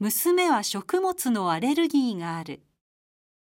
娘は食物のアレルギーがある。